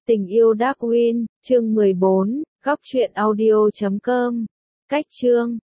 Tình yêu Darwin, chương 14, góc truyện audio.com. Cách chương